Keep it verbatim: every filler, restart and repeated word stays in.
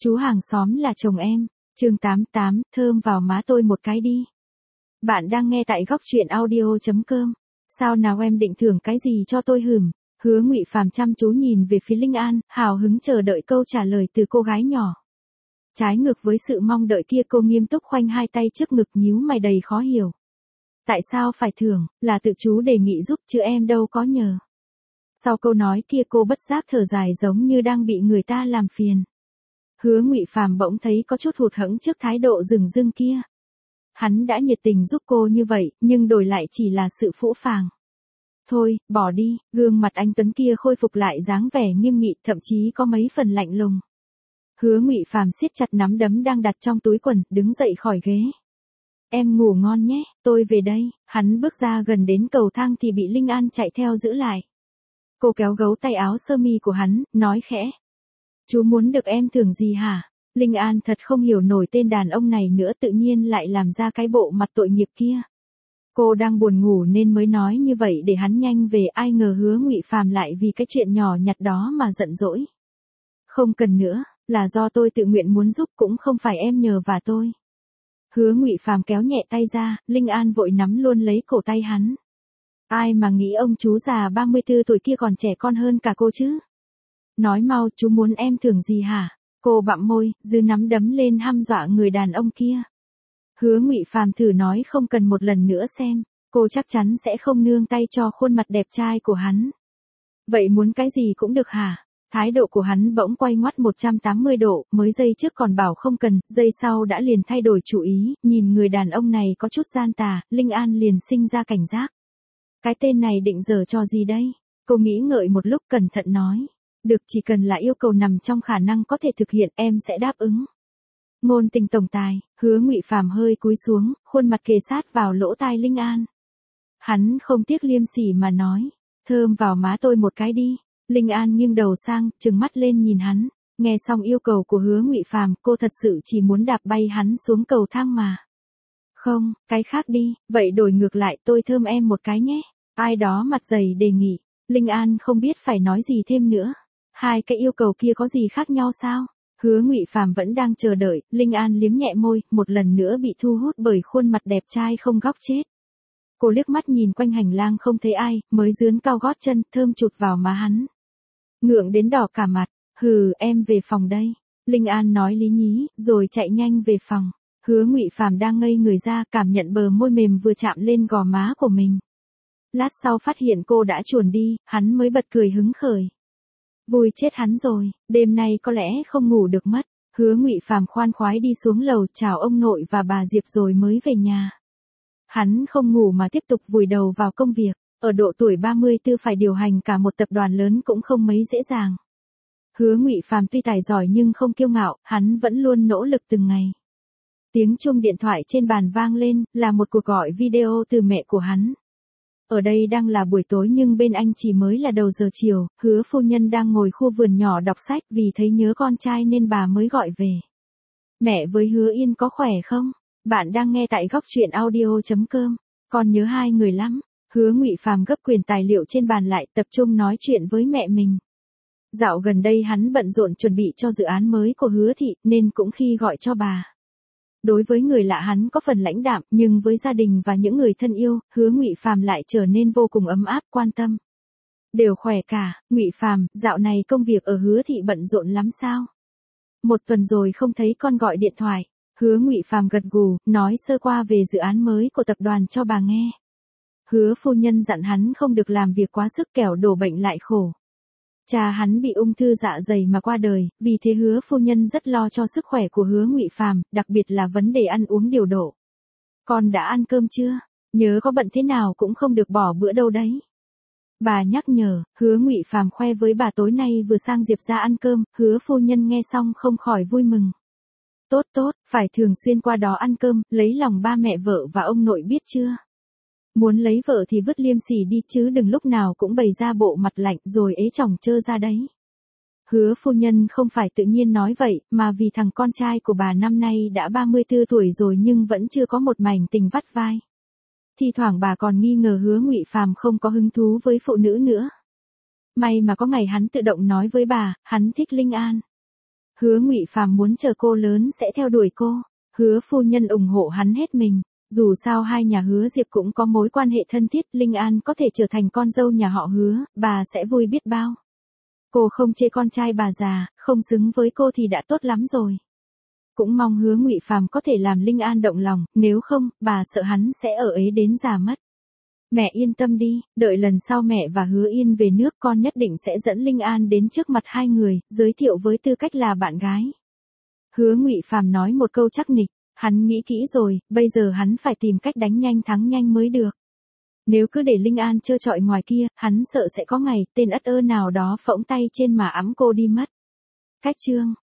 Chú hàng xóm là chồng em. Chương tám mươi tám, thơm vào má tôi một cái đi. Bạn đang nghe tại góc truyện audio chấm com. Sao nào em định thưởng cái gì cho tôi hừm? Hứa Ngụy Phàm chăm chú nhìn về phía Linh An, hào hứng chờ đợi câu trả lời từ cô gái nhỏ. Trái ngược với sự mong đợi kia, cô nghiêm túc khoanh hai tay trước ngực, nhíu mày đầy khó hiểu. Tại sao phải thưởng, là tự chú đề nghị giúp chứ em đâu có nhờ. Sau câu nói kia cô bất giác thở dài giống như đang bị người ta làm phiền. Hứa Ngụy Phàm bỗng thấy có chút hụt hẫng trước thái độ dửng dưng kia. Hắn đã nhiệt tình giúp cô như vậy, nhưng đổi lại chỉ là sự phũ phàng. Thôi, bỏ đi, gương mặt anh Tuấn kia khôi phục lại dáng vẻ nghiêm nghị, thậm chí có mấy phần lạnh lùng. Hứa Ngụy Phàm siết chặt nắm đấm đang đặt trong túi quần, đứng dậy khỏi ghế. Em ngủ ngon nhé, tôi về đây. Hắn bước ra gần đến cầu thang thì bị Linh An chạy theo giữ lại. Cô kéo gấu tay áo sơ mi của hắn, nói khẽ. Chú muốn được em thưởng gì hả? Linh An thật không hiểu nổi tên đàn ông này nữa, tự nhiên lại làm ra cái bộ mặt tội nghiệp kia. Cô đang buồn ngủ nên mới nói như vậy để hắn nhanh về, ai ngờ Hứa Ngụy Phàm lại vì cái chuyện nhỏ nhặt đó mà giận dỗi. Không cần nữa, là do tôi tự nguyện muốn giúp, cũng không phải em nhờ vả tôi. Hứa Ngụy Phàm kéo nhẹ tay ra, Linh An vội nắm luôn lấy cổ tay hắn. Ai mà nghĩ ông chú già ba mươi tư tuổi kia còn trẻ con hơn cả cô chứ? Nói mau, chú muốn em thưởng gì hả? Cô bặm môi, giơ nắm đấm lên hăm dọa người đàn ông kia. Hứa Ngụy Phàm thử nói không cần một lần nữa xem, cô chắc chắn sẽ không nương tay cho khuôn mặt đẹp trai của hắn. Vậy muốn cái gì cũng được hả? Thái độ của hắn bỗng quay ngoắt một trăm tám mươi độ, mới giây trước còn bảo không cần, giây sau đã liền thay đổi chủ ý, nhìn người đàn ông này có chút gian tà, Linh An liền sinh ra cảnh giác. Cái tên này định giở trò gì đây? Cô nghĩ ngợi một lúc cẩn thận nói. Được, chỉ cần là yêu cầu nằm trong khả năng có thể thực hiện em sẽ đáp ứng. Ngôn tình tổng tài. Hứa Ngụy Phàm hơi cúi xuống, khuôn mặt kề sát vào lỗ tai Linh An. Hắn không tiếc liêm sỉ mà nói. Thơm vào má tôi một cái đi. Linh An nghiêng đầu sang, trừng mắt lên nhìn hắn. Nghe xong yêu cầu của Hứa Ngụy Phàm, cô thật sự chỉ muốn đạp bay hắn xuống cầu thang mà. Không, cái khác đi, vậy đổi ngược lại, tôi thơm em một cái nhé. Ai đó mặt dày đề nghị. Linh An không biết phải nói gì thêm nữa. Hai cái yêu cầu kia có gì khác nhau sao? Hứa Ngụy Phàm vẫn đang chờ đợi, Linh An liếm nhẹ môi, một lần nữa bị thu hút bởi khuôn mặt đẹp trai không góc chết. Cô liếc mắt nhìn quanh hành lang không thấy ai, mới dướn cao gót chân, thơm chụt vào má hắn. Ngượng đến đỏ cả mặt, hừ, em về phòng đây. Linh An nói lý nhí, rồi chạy nhanh về phòng. Hứa Ngụy Phàm đang ngây người ra, cảm nhận bờ môi mềm vừa chạm lên gò má của mình. Lát sau phát hiện cô đã chuồn đi, hắn mới bật cười hứng khởi. Vui chết hắn rồi, đêm nay có lẽ không ngủ được mất. Hứa Ngụy Phàm khoan khoái đi xuống lầu chào ông nội và bà Diệp rồi mới về nhà. Hắn không ngủ mà tiếp tục vùi đầu vào công việc, ở độ tuổi ba mươi tư phải điều hành cả một tập đoàn lớn cũng không mấy dễ dàng. Hứa Ngụy Phàm tuy tài giỏi nhưng không kiêu ngạo, hắn vẫn luôn nỗ lực từng ngày. Tiếng chuông điện thoại trên bàn vang lên, là một cuộc gọi video từ mẹ của hắn. Ở đây đang là buổi tối nhưng bên anh chỉ mới là đầu giờ chiều, Hứa phu nhân đang ngồi khu vườn nhỏ đọc sách, vì thấy nhớ con trai nên bà mới gọi về. Mẹ với Hứa Yên có khỏe không? Bạn đang nghe tại góc truyện audio chấm com. Con nhớ hai người lắm. Hứa Ngụy Phàm gấp quyển tài liệu trên bàn lại, tập trung nói chuyện với mẹ mình. Dạo gần đây hắn bận rộn chuẩn bị cho dự án mới của Hứa thị, nên cũng khi gọi cho bà. Đối với người lạ hắn có phần lãnh đạm, nhưng với gia đình và những người thân yêu, Hứa Ngụy Phàm lại trở nên vô cùng ấm áp, quan tâm. Đều khỏe cả. Ngụy Phàm, dạo này công việc ở Hứa thị bận rộn lắm sao? Một tuần rồi không thấy con gọi điện thoại. Hứa Ngụy Phàm gật gù, nói sơ qua về dự án mới của tập đoàn cho bà nghe. Hứa phu nhân dặn hắn không được làm việc quá sức, kẻo đổ bệnh lại khổ. Cha hắn bị ung thư dạ dày mà qua đời, vì thế Hứa phu nhân rất lo cho sức khỏe của Hứa Ngụy Phàm, đặc biệt là vấn đề ăn uống điều độ. Con đã ăn cơm chưa? Nhớ có bận thế nào cũng không được bỏ bữa đâu đấy. Bà nhắc nhở. Hứa Ngụy Phàm khoe với bà tối nay vừa sang Diệp ra ăn cơm, Hứa phu nhân nghe xong không khỏi vui mừng. Tốt tốt, phải thường xuyên qua đó ăn cơm, lấy lòng ba mẹ vợ và ông nội biết chưa? Muốn lấy vợ thì vứt liêm sỉ đi chứ đừng lúc nào cũng bày ra bộ mặt lạnh rồi ế chồng chơ ra đấy. Hứa phu nhân không phải tự nhiên nói vậy, mà vì thằng con trai của bà năm nay đã ba mươi tư tuổi rồi nhưng vẫn chưa có một mảnh tình vắt vai. Thi thoảng bà còn nghi ngờ Hứa Ngụy Phàm không có hứng thú với phụ nữ nữa. May mà có ngày hắn tự động nói với bà, hắn thích Linh An. Hứa Ngụy Phàm muốn chờ cô lớn sẽ theo đuổi cô. Hứa phu nhân ủng hộ hắn hết mình. Dù sao hai nhà Hứa Diệp cũng có mối quan hệ thân thiết, Linh An có thể trở thành con dâu nhà họ Hứa, bà sẽ vui biết bao. Cô không chê con trai bà già, không xứng với cô thì đã tốt lắm rồi. Cũng mong Hứa Ngụy Phàm có thể làm Linh An động lòng, nếu không, bà sợ hắn sẽ ở ế đến già mất. Mẹ yên tâm đi, đợi lần sau mẹ và Hứa Yên về nước con nhất định sẽ dẫn Linh An đến trước mặt hai người, giới thiệu với tư cách là bạn gái. Hứa Ngụy Phàm nói một câu chắc nịch, hắn nghĩ kỹ rồi, bây giờ hắn phải tìm cách đánh nhanh thắng nhanh mới được. Nếu cứ để Linh An trơ trọi ngoài kia, hắn sợ sẽ có ngày tên ất ơ nào đó phỗng tay trên mà ẵm cô đi mất. Cách chương